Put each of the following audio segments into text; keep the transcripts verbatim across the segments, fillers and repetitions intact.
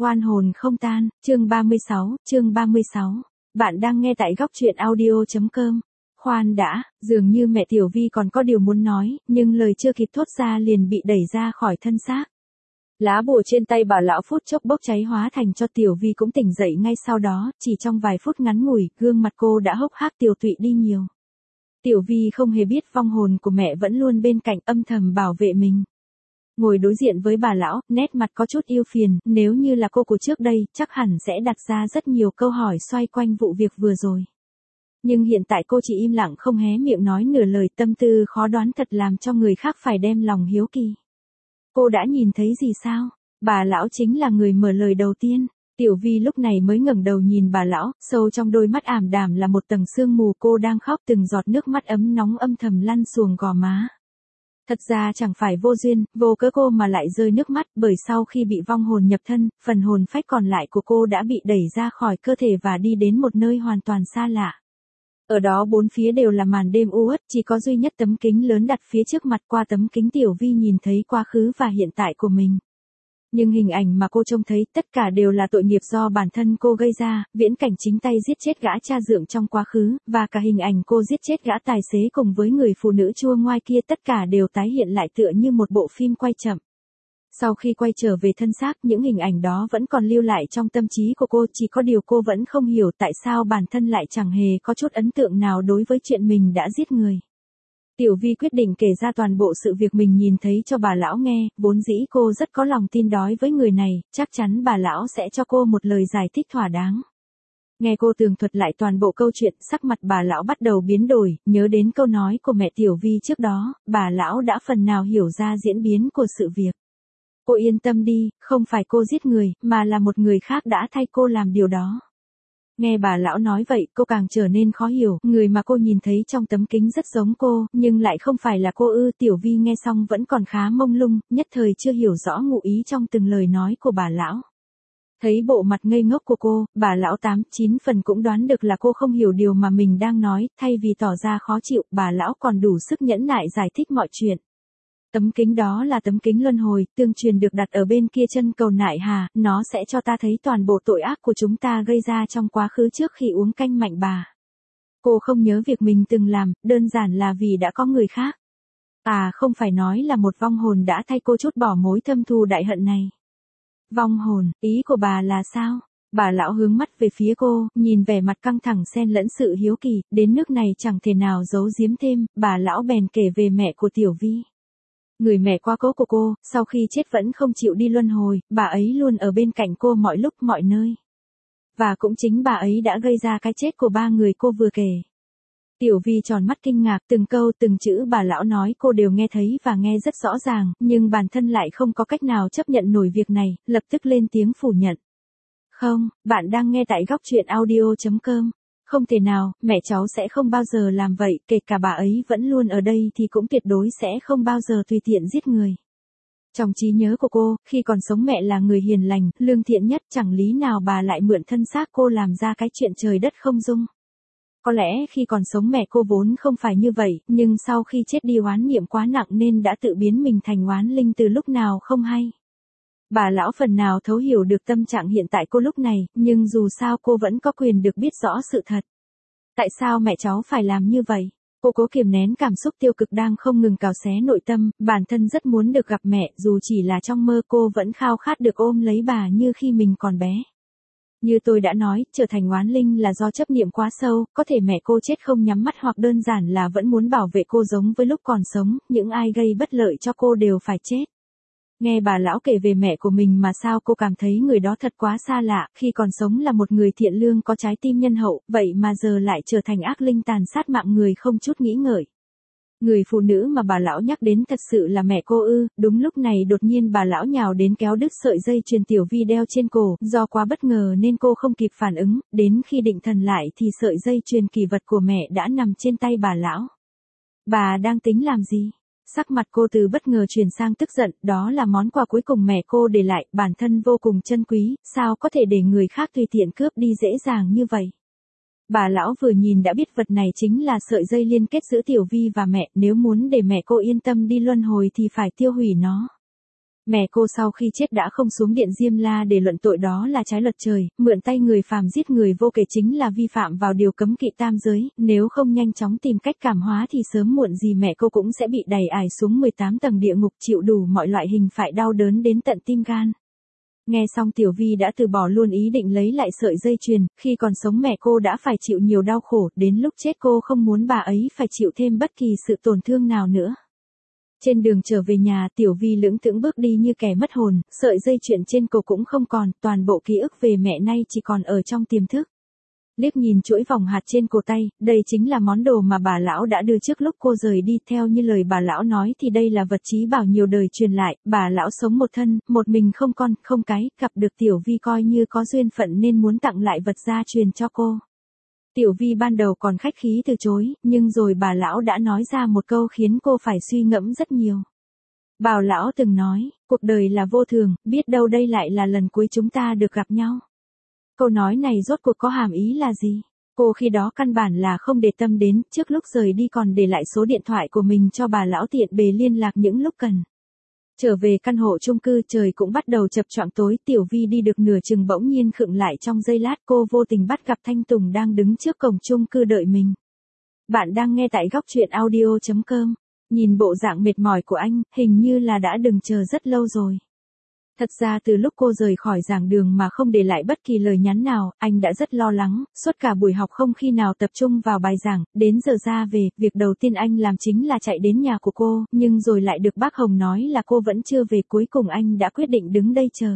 Oan hồn không tan, chương ba mươi sáu, chương ba mươi sáu. Bạn đang nghe tại góc truyện audio chấm com. Khoan đã, dường như mẹ Tiểu Vi còn có điều muốn nói, nhưng lời chưa kịp thốt ra liền bị đẩy ra khỏi thân xác. Lá bùa trên tay bà lão phút chốc bốc cháy hóa thành cho Tiểu Vi cũng tỉnh dậy ngay sau đó, chỉ trong vài phút ngắn ngủi, gương mặt cô đã hốc hác tiều tụy đi nhiều. Tiểu Vi không hề biết vong hồn của mẹ vẫn luôn bên cạnh âm thầm bảo vệ mình. Ngồi đối diện với bà lão, nét mặt có chút yêu phiền, nếu như là cô của trước đây, chắc hẳn sẽ đặt ra rất nhiều câu hỏi xoay quanh vụ việc vừa rồi. Nhưng hiện tại cô chỉ im lặng không hé miệng nói nửa lời, tâm tư khó đoán thật làm cho người khác phải đem lòng hiếu kỳ. Cô đã nhìn thấy gì sao? Bà lão chính là người mở lời đầu tiên. Tiểu Vi lúc này mới ngẩng đầu nhìn bà lão, sâu trong đôi mắt ảm đạm là một tầng sương mù, cô đang khóc, từng giọt nước mắt ấm nóng âm thầm lăn xuồng gò má. Thật ra chẳng phải vô duyên, vô cớ cô mà lại rơi nước mắt, bởi sau khi bị vong hồn nhập thân, phần hồn phách còn lại của cô đã bị đẩy ra khỏi cơ thể và đi đến một nơi hoàn toàn xa lạ. Ở đó bốn phía đều là màn đêm u uất, chỉ có duy nhất tấm kính lớn đặt phía trước mặt, qua tấm kính Tiểu Vi nhìn thấy quá khứ và hiện tại của mình. Nhưng hình ảnh mà cô trông thấy tất cả đều là tội nghiệp do bản thân cô gây ra, viễn cảnh chính tay giết chết gã cha dượng trong quá khứ, và cả hình ảnh cô giết chết gã tài xế cùng với người phụ nữ chua ngoai kia, tất cả đều tái hiện lại tựa như một bộ phim quay chậm. Sau khi quay trở về thân xác, những hình ảnh đó vẫn còn lưu lại trong tâm trí của cô, chỉ có điều cô vẫn không hiểu tại sao bản thân lại chẳng hề có chút ấn tượng nào đối với chuyện mình đã giết người. Tiểu Vi quyết định kể ra toàn bộ sự việc mình nhìn thấy cho bà lão nghe, vốn dĩ cô rất có lòng tin đói với người này, chắc chắn bà lão sẽ cho cô một lời giải thích thỏa đáng. Nghe cô tường thuật lại toàn bộ câu chuyện, sắc mặt bà lão bắt đầu biến đổi, nhớ đến câu nói của mẹ Tiểu Vi trước đó, bà lão đã phần nào hiểu ra diễn biến của sự việc. Cô yên tâm đi, không phải cô giết người, mà là một người khác đã thay cô làm điều đó. Nghe bà lão nói vậy, cô càng trở nên khó hiểu, người mà cô nhìn thấy trong tấm kính rất giống cô, nhưng lại không phải là cô ư. Tiểu Vi nghe xong vẫn còn khá mông lung, nhất thời chưa hiểu rõ ngụ ý trong từng lời nói của bà lão. Thấy bộ mặt ngây ngốc của cô, bà lão tám, chín phần cũng đoán được là cô không hiểu điều mà mình đang nói, thay vì tỏ ra khó chịu, bà lão còn đủ sức nhẫn nại giải thích mọi chuyện. Tấm kính đó là tấm kính luân hồi, tương truyền được đặt ở bên kia chân cầu Nại Hà, nó sẽ cho ta thấy toàn bộ tội ác của chúng ta gây ra trong quá khứ trước khi uống canh mạnh bà. Cô không nhớ việc mình từng làm, đơn giản là vì đã có người khác. À, không phải nói là một vong hồn đã thay cô chút bỏ mối thâm thù đại hận này. Vong hồn, ý của bà là sao? Bà lão hướng mắt về phía cô, nhìn vẻ mặt căng thẳng xen lẫn sự hiếu kỳ, đến nước này chẳng thể nào giấu giếm thêm, bà lão bèn kể về mẹ của Tiểu Vi. Người mẹ quá cố của cô, sau khi chết vẫn không chịu đi luân hồi, bà ấy luôn ở bên cạnh cô mọi lúc mọi nơi. Và cũng chính bà ấy đã gây ra cái chết của ba người cô vừa kể. Tiểu Vi tròn mắt kinh ngạc, từng câu từng chữ bà lão nói cô đều nghe thấy và nghe rất rõ ràng, nhưng bản thân lại không có cách nào chấp nhận nổi việc này, lập tức lên tiếng phủ nhận. Không, bạn đang nghe tại góc truyện audio chấm com. Không thể nào, mẹ cháu sẽ không bao giờ làm vậy, kể cả bà ấy vẫn luôn ở đây thì cũng tuyệt đối sẽ không bao giờ tùy tiện giết người. Trong trí nhớ của cô, khi còn sống mẹ là người hiền lành, lương thiện nhất, chẳng lý nào bà lại mượn thân xác cô làm ra cái chuyện trời đất không dung. Có lẽ khi còn sống mẹ cô vốn không phải như vậy, nhưng sau khi chết đi oán niệm quá nặng nên đã tự biến mình thành oán linh từ lúc nào không hay. Bà lão phần nào thấu hiểu được tâm trạng hiện tại cô lúc này, nhưng dù sao cô vẫn có quyền được biết rõ sự thật. Tại sao mẹ cháu phải làm như vậy? Cô cố kiềm nén cảm xúc tiêu cực đang không ngừng cào xé nội tâm, bản thân rất muốn được gặp mẹ, dù chỉ là trong mơ cô vẫn khao khát được ôm lấy bà như khi mình còn bé. Như tôi đã nói, trở thành oán linh là do chấp niệm quá sâu, có thể mẹ cô chết không nhắm mắt hoặc đơn giản là vẫn muốn bảo vệ cô giống với lúc còn sống, những ai gây bất lợi cho cô đều phải chết. Nghe bà lão kể về mẹ của mình mà sao cô cảm thấy người đó thật quá xa lạ, khi còn sống là một người thiện lương có trái tim nhân hậu, vậy mà giờ lại trở thành ác linh tàn sát mạng người không chút nghĩ ngợi. Người phụ nữ mà bà lão nhắc đến thật sự là mẹ cô ư? Đúng lúc này đột nhiên bà lão nhào đến kéo đứt sợi dây chuyền Tiểu Vi đeo trên cổ, do quá bất ngờ nên cô không kịp phản ứng, đến khi định thần lại thì sợi dây chuyền kỳ vật của mẹ đã nằm trên tay bà lão. Bà đang tính làm gì? Sắc mặt cô từ bất ngờ chuyển sang tức giận, đó là món quà cuối cùng mẹ cô để lại, bản thân vô cùng chân quý, sao có thể để người khác tùy tiện cướp đi dễ dàng như vậy. Bà lão vừa nhìn đã biết vật này chính là sợi dây liên kết giữa Tiểu Vi và mẹ, nếu muốn để mẹ cô yên tâm đi luân hồi thì phải tiêu hủy nó. Mẹ cô sau khi chết đã không xuống điện Diêm La để luận tội, đó là trái luật trời, mượn tay người phàm giết người vô kể chính là vi phạm vào điều cấm kỵ tam giới, nếu không nhanh chóng tìm cách cảm hóa thì sớm muộn gì mẹ cô cũng sẽ bị đày ải xuống mười tám tầng địa ngục, chịu đủ mọi loại hình phạt đau đớn đến tận tim gan. Nghe xong Tiểu Vi đã từ bỏ luôn ý định lấy lại sợi dây chuyền, khi còn sống mẹ cô đã phải chịu nhiều đau khổ, đến lúc chết cô không muốn bà ấy phải chịu thêm bất kỳ sự tổn thương nào nữa. Trên đường trở về nhà, Tiểu Vi lững thững bước đi như kẻ mất hồn, sợi dây chuyền trên cổ cũng không còn, toàn bộ ký ức về mẹ nay chỉ còn ở trong tiềm thức. Liếc nhìn chuỗi vòng hạt trên cổ tay, đây chính là món đồ mà bà lão đã đưa trước lúc cô rời đi, theo như lời bà lão nói thì đây là vật chí bảo nhiều đời truyền lại, bà lão sống một thân, một mình không con, không cái, gặp được Tiểu Vi coi như có duyên phận nên muốn tặng lại vật gia truyền cho cô. Tiểu Vi ban đầu còn khách khí từ chối, nhưng rồi bà lão đã nói ra một câu khiến cô phải suy ngẫm rất nhiều. Bà lão từng nói, cuộc đời là vô thường, biết đâu đây lại là lần cuối chúng ta được gặp nhau. Câu nói này rốt cuộc có hàm ý là gì? Cô khi đó căn bản là không để tâm đến, trước lúc rời đi còn để lại số điện thoại của mình cho bà lão tiện bề liên lạc những lúc cần. Trở về căn hộ chung cư, trời cũng bắt đầu chập choạng tối, Tiểu Vi đi được nửa chừng bỗng nhiên khựng lại trong giây lát, cô vô tình bắt gặp Thanh Tùng đang đứng trước cổng chung cư đợi mình. Bạn đang nghe tại góc truyện audio chấm com. Nhìn bộ dạng mệt mỏi của anh, hình như là đã đừng chờ rất lâu rồi. Thật ra từ lúc cô rời khỏi giảng đường mà không để lại bất kỳ lời nhắn nào, anh đã rất lo lắng, suốt cả buổi học không khi nào tập trung vào bài giảng, đến giờ ra về, việc đầu tiên anh làm chính là chạy đến nhà của cô, nhưng rồi lại được bác Hồng nói là cô vẫn chưa về, cuối cùng anh đã quyết định đứng đây chờ.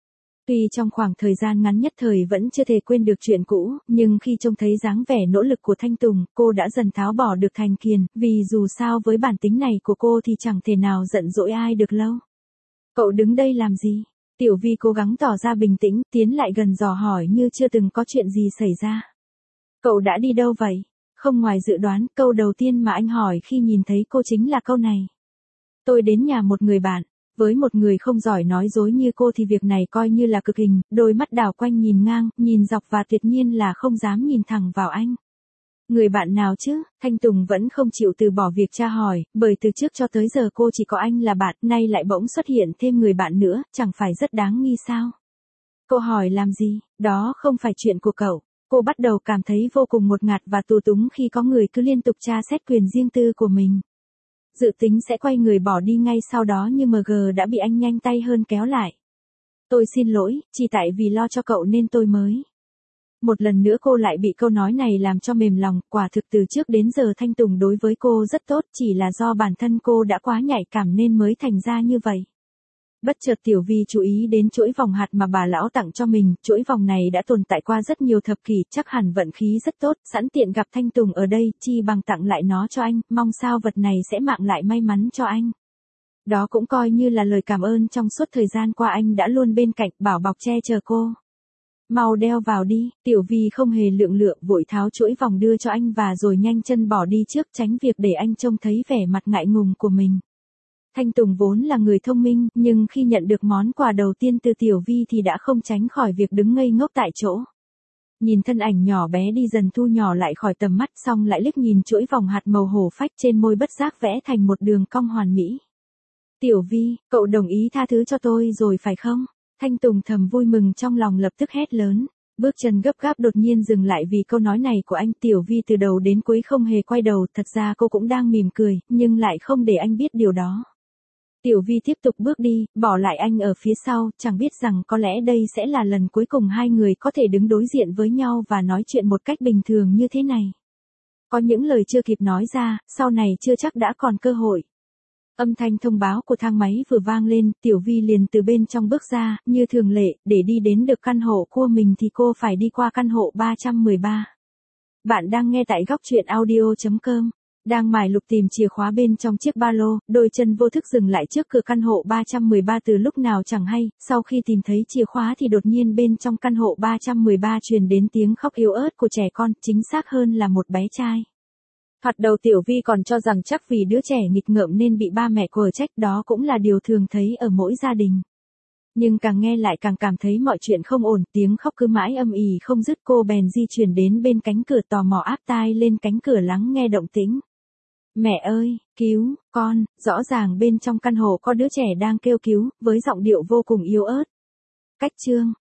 Tuy trong khoảng thời gian ngắn nhất thời vẫn chưa thể quên được chuyện cũ, nhưng khi trông thấy dáng vẻ nỗ lực của Thanh Tùng, cô đã dần tháo bỏ được thành kiến, vì dù sao với bản tính này của cô thì chẳng thể nào giận dỗi ai được lâu. Cậu đứng đây làm gì? Tiểu Vi cố gắng tỏ ra bình tĩnh, tiến lại gần dò hỏi như chưa từng có chuyện gì xảy ra. Cậu đã đi đâu vậy? Không ngoài dự đoán, câu đầu tiên mà anh hỏi khi nhìn thấy cô chính là câu này. Tôi đến nhà một người bạn. Với một người không giỏi nói dối như cô thì việc này coi như là cực hình, đôi mắt đảo quanh nhìn ngang, nhìn dọc và tuyệt nhiên là không dám nhìn thẳng vào anh. Người bạn nào chứ? Thanh Tùng vẫn không chịu từ bỏ việc tra hỏi, bởi từ trước cho tới giờ cô chỉ có anh là bạn, nay lại bỗng xuất hiện thêm người bạn nữa, chẳng phải rất đáng nghi sao? Cô hỏi làm gì? Đó không phải chuyện của cậu. Cô bắt đầu cảm thấy vô cùng ngột ngạt và tù túng khi có người cứ liên tục tra xét quyền riêng tư của mình. Dự tính sẽ quay người bỏ đi ngay sau đó nhưng em giê đã bị anh nhanh tay hơn kéo lại. Tôi xin lỗi, chỉ tại vì lo cho cậu nên tôi mới. Một lần nữa cô lại bị câu nói này làm cho mềm lòng, quả thực từ trước đến giờ Thanh Tùng đối với cô rất tốt, chỉ là do bản thân cô đã quá nhạy cảm nên mới thành ra như vậy. Bất chợt Tiểu Vi chú ý đến chuỗi vòng hạt mà bà lão tặng cho mình, chuỗi vòng này đã tồn tại qua rất nhiều thập kỷ, chắc hẳn vận khí rất tốt, sẵn tiện gặp Thanh Tùng ở đây, chi bằng tặng lại nó cho anh, mong sao vật này sẽ mang lại may mắn cho anh. Đó cũng coi như là lời cảm ơn trong suốt thời gian qua anh đã luôn bên cạnh, bảo bọc che chở cô. Mau đeo vào đi, Tiểu Vi không hề lượng lựa, vội tháo chuỗi vòng đưa cho anh và rồi nhanh chân bỏ đi trước, tránh việc để anh trông thấy vẻ mặt ngại ngùng của mình. Thanh Tùng vốn là người thông minh, nhưng khi nhận được món quà đầu tiên từ Tiểu Vi thì đã không tránh khỏi việc đứng ngây ngốc tại chỗ. Nhìn thân ảnh nhỏ bé đi dần thu nhỏ lại khỏi tầm mắt, xong lại liếc nhìn chuỗi vòng hạt màu hổ phách trên môi, bất giác vẽ thành một đường cong hoàn mỹ. Tiểu Vi, cậu đồng ý tha thứ cho tôi rồi phải không? Thanh Tùng thầm vui mừng trong lòng, lập tức hét lớn. Bước chân gấp gáp đột nhiên dừng lại vì câu nói này của anh. Tiểu Vi từ đầu đến cuối không hề quay đầu, thật ra cô cũng đang mỉm cười, nhưng lại không để anh biết điều đó. Tiểu Vi tiếp tục bước đi, bỏ lại anh ở phía sau, chẳng biết rằng có lẽ đây sẽ là lần cuối cùng hai người có thể đứng đối diện với nhau và nói chuyện một cách bình thường như thế này. Có những lời chưa kịp nói ra, sau này chưa chắc đã còn cơ hội. Âm thanh thông báo của thang máy vừa vang lên, Tiểu Vi liền từ bên trong bước ra, như thường lệ, để đi đến được căn hộ của mình thì cô phải đi qua căn hộ ba trăm mười ba. Bạn đang nghe tại góc truyện audio chấm com. Đang mải lục tìm chìa khóa bên trong chiếc ba lô, đôi chân vô thức dừng lại trước cửa căn hộ ba trăm mười ba từ lúc nào chẳng hay, sau khi tìm thấy chìa khóa thì đột nhiên bên trong căn hộ ba trăm mười ba truyền đến tiếng khóc yếu ớt của trẻ con, chính xác hơn là một bé trai. Thoạt đầu Tiểu Vi còn cho rằng chắc vì đứa trẻ nghịch ngợm nên bị ba mẹ quở trách, đó cũng là điều thường thấy ở mỗi gia đình. Nhưng càng nghe lại càng cảm thấy mọi chuyện không ổn, tiếng khóc cứ mãi âm ỉ không dứt, cô bèn di chuyển đến bên cánh cửa, tò mò áp tai lên cánh cửa lắng nghe động tĩnh. Mẹ ơi, cứu, con, rõ ràng bên trong căn hộ có đứa trẻ đang kêu cứu, với giọng điệu vô cùng yếu ớt. Cách chương